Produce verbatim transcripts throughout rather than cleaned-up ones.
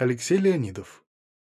Алексей Леонидов.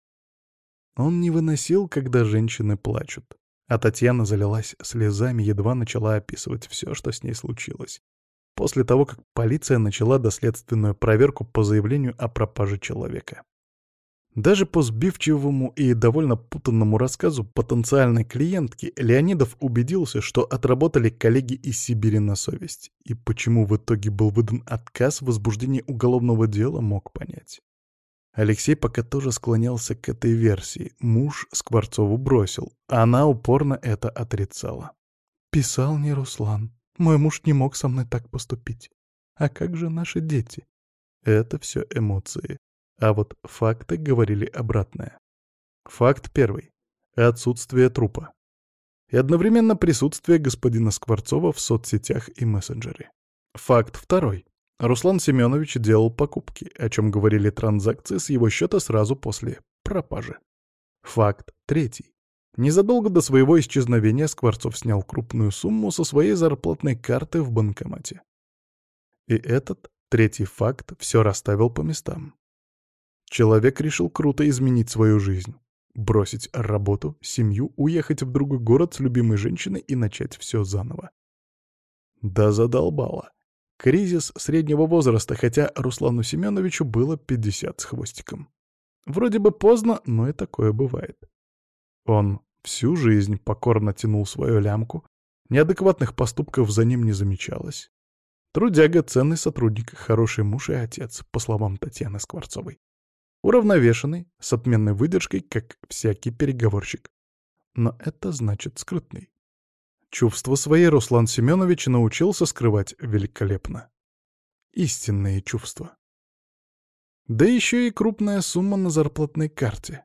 Он не выносил, когда женщины плачут. А Татьяна залилась слезами, едва начала описывать все, что с ней случилось. После того, как полиция начала доследственную проверку по заявлению о пропаже человека. Даже по сбивчивому и довольно путанному рассказу потенциальной клиентки Леонидов убедился, что отработали коллеги из Сибири на совесть. И почему в итоге был выдан отказ в возбуждении уголовного дела, мог понять. Алексей пока тоже склонялся к этой версии. Муж Скворцову бросил, а она упорно это отрицала. «Писал не Руслан. Мой муж не мог со мной так поступить. А как же наши дети?» Это все эмоции. А вот факты говорили обратное. Факт первый. Отсутствие трупа. И одновременно присутствие господина Скворцова в соцсетях и мессенджере. Факт второй. Руслан Семенович делал покупки, о чем говорили транзакции с его счета сразу после пропажи. Факт третий. Незадолго до своего исчезновения Скворцов снял крупную сумму со своей зарплатной карты в банкомате. И этот третий факт все расставил по местам. Человек решил круто изменить свою жизнь. Бросить работу, семью, уехать в другой город с любимой женщиной и начать все заново. Да задолбало. Кризис среднего возраста, хотя Руслану Семеновичу было пятьдесят с хвостиком. Вроде бы поздно, но и такое бывает. Он всю жизнь покорно тянул свою лямку, неадекватных поступков за ним не замечалось. Трудяга, ценный сотрудник, хороший муж и отец, по словам Татьяны Скворцовой. Уравновешенный, с отменной выдержкой, как всякий переговорщик. Но это значит скрытный. Чувства свои Руслан Семенович научился скрывать великолепно. Истинные чувства. Да еще и крупная сумма на зарплатной карте.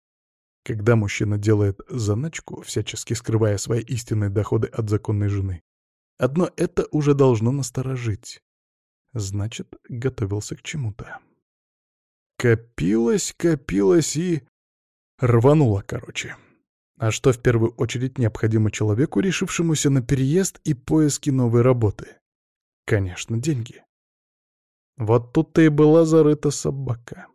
Когда мужчина делает заначку, всячески скрывая свои истинные доходы от законной жены, одно это уже должно насторожить. Значит, готовился к чему-то. Копилось, копилось и... рвануло, короче. А что в первую очередь необходимо человеку, решившемуся на переезд и поиски новой работы? Конечно, деньги. Вот тут-то и была зарыта собака.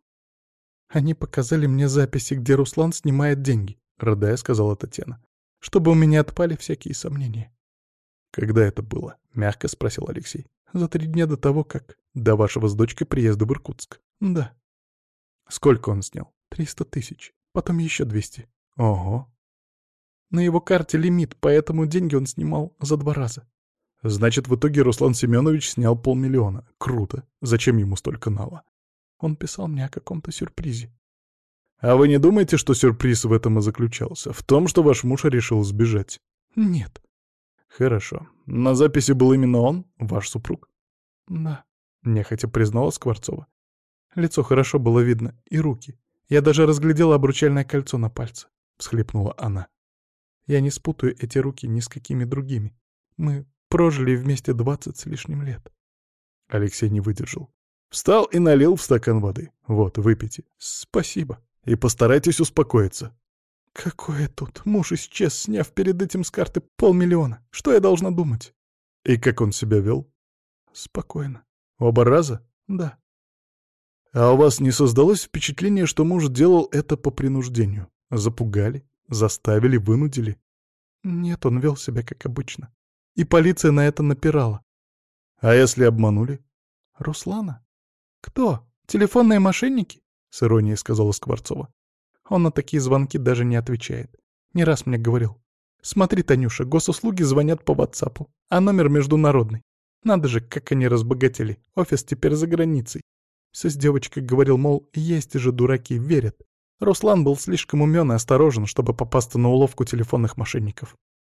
«Они показали мне записи, где Руслан снимает деньги», — рыдая сказала Татьяна, «чтобы у меня отпали всякие сомнения». «Когда это было?» — мягко спросил Алексей. «За три дня до того, как... до вашего с дочкой приезда в Иркутск». «Да». «Сколько он снял?» «Триста тысяч. Потом еще двести». «Ого». На его карте лимит, поэтому деньги он снимал за два раза. Значит, в итоге Руслан Семенович снял полмиллиона. Круто. Зачем ему столько нала? Он писал мне о каком-то сюрпризе. А вы не думаете, что сюрприз в этом и заключался? В том, что ваш муж решил сбежать? Нет. Хорошо. На записи был именно он, ваш супруг? Да. Нехотя признала Скворцова. Лицо хорошо было видно, и руки. Я даже разглядела обручальное кольцо на пальце. Всхлипнула она. Я не спутаю эти руки ни с какими другими. Мы прожили вместе двадцать с лишним лет. Алексей не выдержал. Встал и налил в стакан воды. Вот, выпейте. Спасибо. И постарайтесь успокоиться. Какое тут? Муж исчез, сняв перед этим с карты полмиллиона. Что я должна думать? И как он себя вел? Спокойно. Оба раза? Да. А у вас не создалось впечатление, что муж делал это по принуждению? Запугали? Заставили, вынудили? Нет, он вел себя как обычно. И полиция на это напирала. А если обманули? Руслана? Кто? Телефонные мошенники? С иронией сказала Скворцова. Он на такие звонки даже не отвечает. Не раз мне говорил. Смотри, Танюша, госуслуги звонят по ватсапу, а номер международный. Надо же, как они разбогатели. Офис теперь за границей. С девочкой говорил, мол, есть же дураки, верят. Руслан был слишком умен и осторожен, чтобы попасться на уловку телефонных мошенников.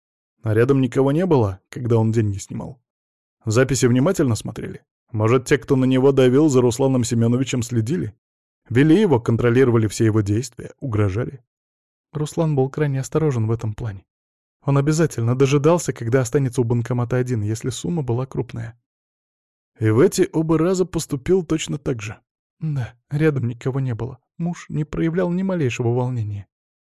А рядом никого не было, когда он деньги снимал? Записи внимательно смотрели? Может, те, кто на него давил, за Русланом Семеновичем следили? Вели его, контролировали все его действия, угрожали? Руслан был крайне осторожен в этом плане. Он обязательно дожидался, когда останется у банкомата один, если сумма была крупная. И в эти оба раза поступил точно так же? Да, рядом никого не было. Муж не проявлял ни малейшего волнения.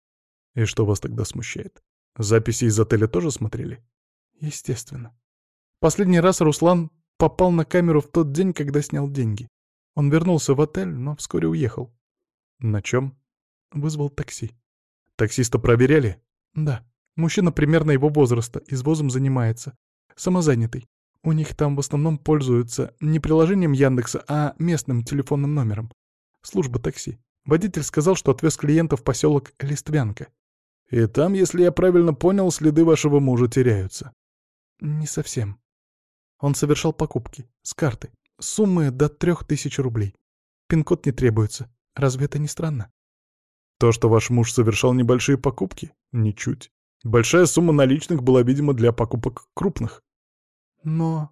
И что вас тогда смущает? Записи из отеля тоже смотрели? Естественно. Последний раз Руслан попал на камеру в тот день, когда снял деньги. Он вернулся в отель, но вскоре уехал. На чем? Вызвал такси. Таксиста проверяли? Да. Мужчина примерно его возраста, извозом занимается. Самозанятый. У них там в основном пользуются не приложением Яндекса, а местным телефонным номером. Служба такси. Водитель сказал, что отвез клиента в поселок Листвянка. И там, если я правильно понял, следы вашего мужа теряются. Не совсем. Он совершал покупки. С карты. Суммы до трех тысяч рублей. Пин-код не требуется. Разве это не странно? То, что ваш муж совершал небольшие покупки? Ничуть. Большая сумма наличных была, видимо, для покупок крупных. Но...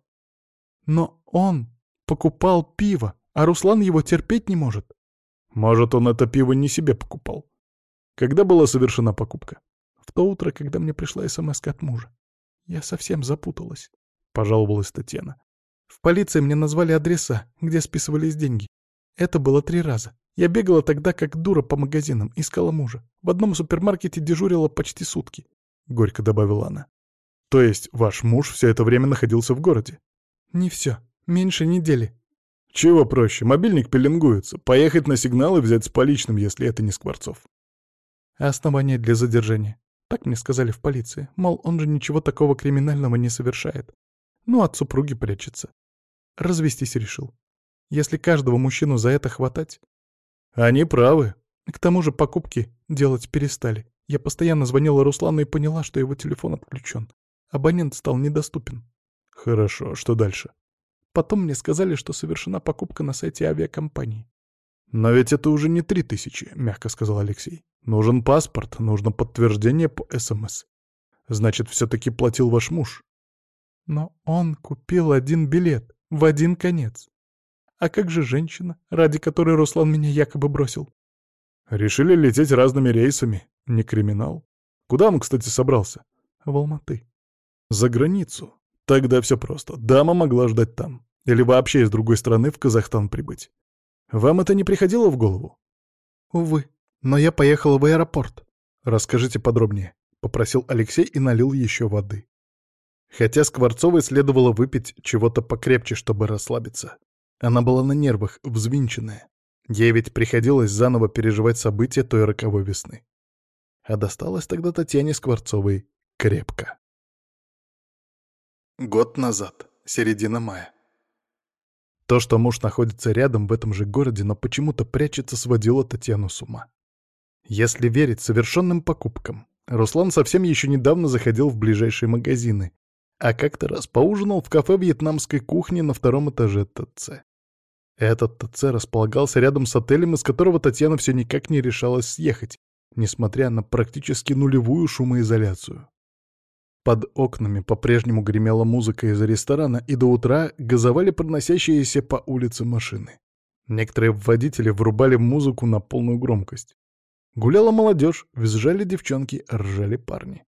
Но он покупал пиво, а Руслан его терпеть не может. Может, он это пиво не себе покупал. Когда была совершена покупка? В то утро, когда мне пришла смс от мужа. Я совсем запуталась, — пожаловалась Татьяна. В полиции мне назвали адреса, где списывались деньги. Это было три раза. Я бегала тогда как дура по магазинам, искала мужа. В одном супермаркете дежурила почти сутки, — горько добавила она. То есть ваш муж все это время находился в городе? Не все. Меньше недели. Чего проще? Мобильник пеленгуется. Поехать на сигнал и взять с поличным, если это не Скворцов. Основания для задержания. Так мне сказали в полиции. Мол, он же ничего такого криминального не совершает. Ну, от супруги прячется. Развестись решил. Если каждого мужчину за это хватать... Они правы. К тому же покупки делать перестали. Я постоянно звонила Руслану и поняла, что его телефон отключен. Абонент стал недоступен. Хорошо, что дальше? Потом мне сказали, что совершена покупка на сайте авиакомпании. «Но ведь это уже не три тысячи», — мягко сказал Алексей. «Нужен паспорт, нужно подтверждение по СМС. Значит, все-таки платил ваш муж». «Но он купил один билет, в один конец. А как же женщина, ради которой Руслан меня якобы бросил?» «Решили лететь разными рейсами. Не криминал. Куда он, кстати, собрался?» «В Алматы». «За границу. Тогда все просто. Дама могла ждать там. Или вообще из другой страны в Казахстан прибыть. Вам это не приходило в голову?» «Увы, но я поехала в аэропорт». «Расскажите подробнее», — попросил Алексей и налил еще воды. Хотя Скворцовой следовало выпить чего-то покрепче, чтобы расслабиться. Она была на нервах, взвинченная. Ей ведь приходилось заново переживать события той роковой весны. А досталось тогда Татьяне Скворцовой крепко. Год назад, середина мая. То, что муж находится рядом в этом же городе, но почему-то прячется, сводило Татьяну с ума. Если верить совершенным покупкам, Руслан совсем еще недавно заходил в ближайшие магазины, а как-то раз поужинал в кафе вьетнамской кухни на втором этаже ТЦ. Этот ТЦ располагался рядом с отелем, из которого Татьяна все никак не решалась съехать, несмотря на практически нулевую шумоизоляцию. Под окнами по-прежнему гремела музыка из ресторана, и до утра газовали проносящиеся по улице машины. Некоторые водители врубали музыку на полную громкость. Гуляла молодежь, визжали девчонки, ржали парни.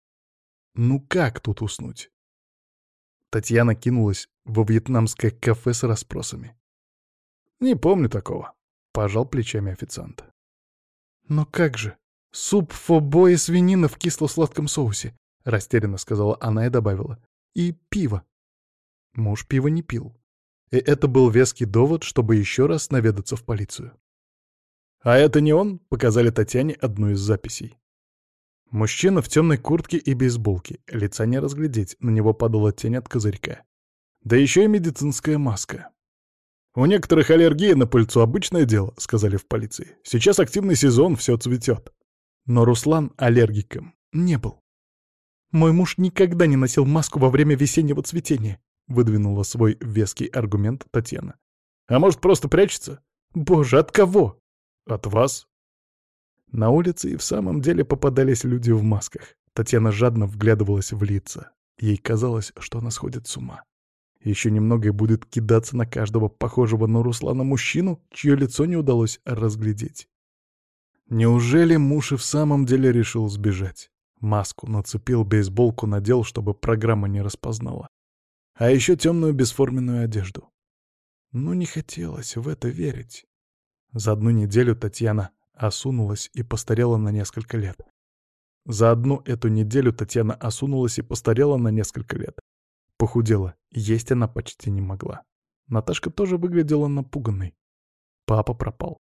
Ну как тут уснуть? Татьяна кинулась во вьетнамское кафе с расспросами. «Не помню такого», — пожал плечами официант. «Но как же? Суп фо-бо и свинина в кисло-сладком соусе», — растерянно сказала она и добавила. «И пиво». Муж пива не пил. И это был веский довод, чтобы еще раз наведаться в полицию. «А это не он?» — показали Татьяне одну из записей. Мужчина в темной куртке и бейсболке. Лица не разглядеть, на него падала тень от козырька. Да еще и медицинская маска. «У некоторых аллергия на пыльцу — обычное дело», — сказали в полиции. «Сейчас активный сезон, все цветет». Но Руслан аллергиком не был. «Мой муж никогда не носил маску во время весеннего цветения», — выдвинула свой веский аргумент Татьяна. «А может, просто прячется?» «Боже, от кого?» «От вас». На улице и в самом деле попадались люди в масках. Татьяна жадно вглядывалась в лица. Ей казалось, что она сходит с ума. Еще немного и будет кидаться на каждого похожего на Руслана мужчину, чье лицо не удалось разглядеть. Неужели муж и в самом деле решил сбежать? Маску нацепил, бейсболку надел, чтобы программа не распознала. А еще темную бесформенную одежду. Ну, не хотелось в это верить. За одну неделю Татьяна осунулась и постарела на несколько лет. За одну эту неделю Татьяна осунулась и постарела на несколько лет. Похудела, есть она почти не могла. Наташка тоже выглядела напуганной. Папа пропал.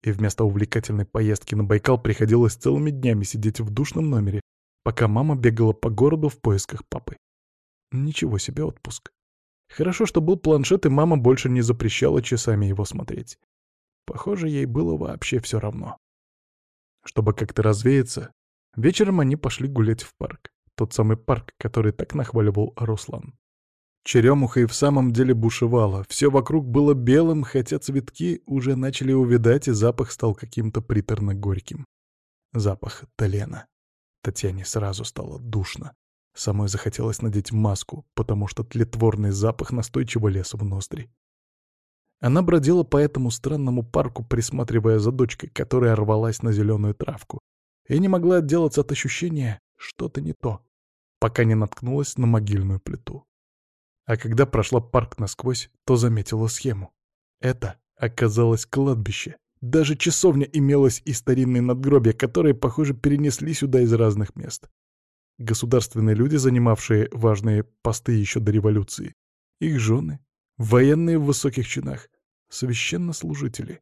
И вместо увлекательной поездки на Байкал приходилось целыми днями сидеть в душном номере, пока мама бегала по городу в поисках папы. Ничего себе отпуск. Хорошо, что был планшет, и мама больше не запрещала часами его смотреть. Похоже, ей было вообще все равно. Чтобы как-то развеяться, вечером они пошли гулять в парк. Тот самый парк, который так нахваливал Руслан. Черемуха и в самом деле бушевала. Все вокруг было белым, хотя цветки уже начали увядать, и запах стал каким-то приторно-горьким. Запах тлена. Татьяне сразу стало душно. Самой захотелось надеть маску, потому что тлетворный запах настойчиво лез в ноздри. Она бродила по этому странному парку, присматривая за дочкой, которая рвалась на зеленую травку, и не могла отделаться от ощущения «что-то не то», пока не наткнулась на могильную плиту. А когда прошла парк насквозь, то заметила схему. Это оказалось кладбище. Даже часовня имелась и старинные надгробия, которые, похоже, перенесли сюда из разных мест. Государственные люди, занимавшие важные посты еще до революции, их жены, военные в высоких чинах, священнослужители.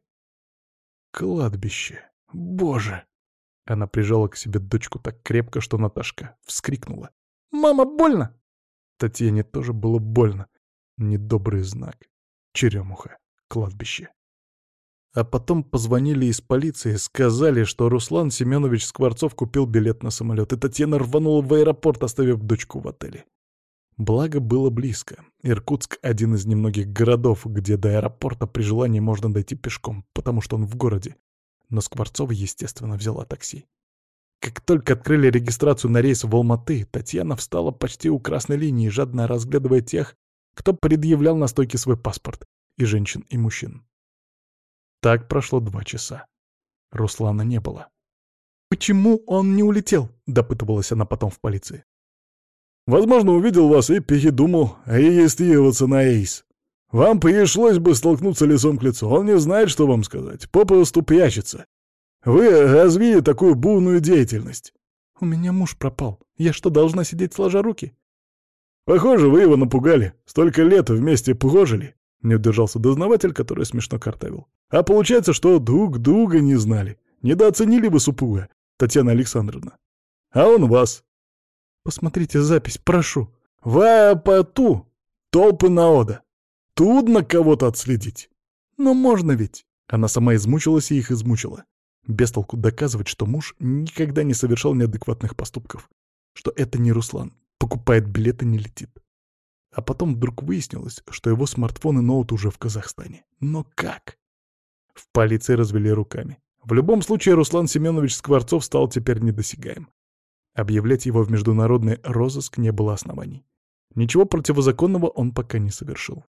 Кладбище. Боже! Она прижала к себе дочку так крепко, что Наташка вскрикнула. «Мама, больно!» Татьяне тоже было больно. Недобрый знак. Черемуха. Кладбище. А потом позвонили из полиции, сказали, что Руслан Семенович Скворцов купил билет на самолет, и Татьяна рванула в аэропорт, оставив дочку в отеле. Благо, было близко. Иркутск — один из немногих городов, где до аэропорта при желании можно дойти пешком, потому что он в городе. Но Скворцова, естественно, взяла такси. Как только открыли регистрацию на рейс в Алматы, Татьяна встала почти у красной линии, жадно разглядывая тех, кто предъявлял на стойке свой паспорт, и женщин, и мужчин. Так прошло два часа. Руслана не было. «Почему он не улетел?» — допытывалась она потом в полиции. «Возможно, увидел вас и передумал регистрироваться на рейс. Вам пришлось бы столкнуться лицом к лицу. Он не знает, что вам сказать. Попросту прячется. Вы развили такую бурную деятельность». «У меня муж пропал. Я что, должна сидеть сложа руки?» «Похоже, вы его напугали. Столько лет вместе прожили». Не удержался дознаватель, который смешно картавил. «А получается, что друг друга не знали. Недооценили вы супруга, Татьяна Александровна. А он вас». «Посмотрите запись, прошу». «В аэропорту толпы народа. Трудно кого-то отследить». «Но можно ведь». Она сама измучилась и их измучила. Без толку доказывать, что муж никогда не совершал неадекватных поступков. Что это не Руслан. Покупает билеты, не летит. А потом вдруг выяснилось, что его смартфон и ноут уже в Казахстане. Но как? В полиции развели руками. В любом случае, Руслан Семенович Скворцов стал теперь недосягаем. Объявлять его в международный розыск не было оснований. Ничего противозаконного он пока не совершил.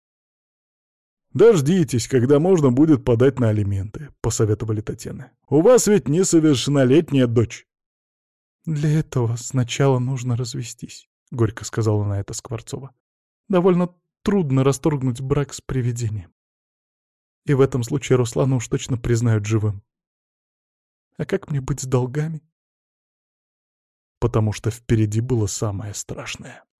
«Дождитесь, когда можно будет подать на алименты», — посоветовали Татьяне. «У вас ведь несовершеннолетняя дочь». «Для этого сначала нужно развестись», — горько сказала на это Скворцова. «Довольно трудно расторгнуть брак с привидением. И в этом случае Руслана уж точно признают живым. А как мне быть с долгами?» Потому что впереди было самое страшное.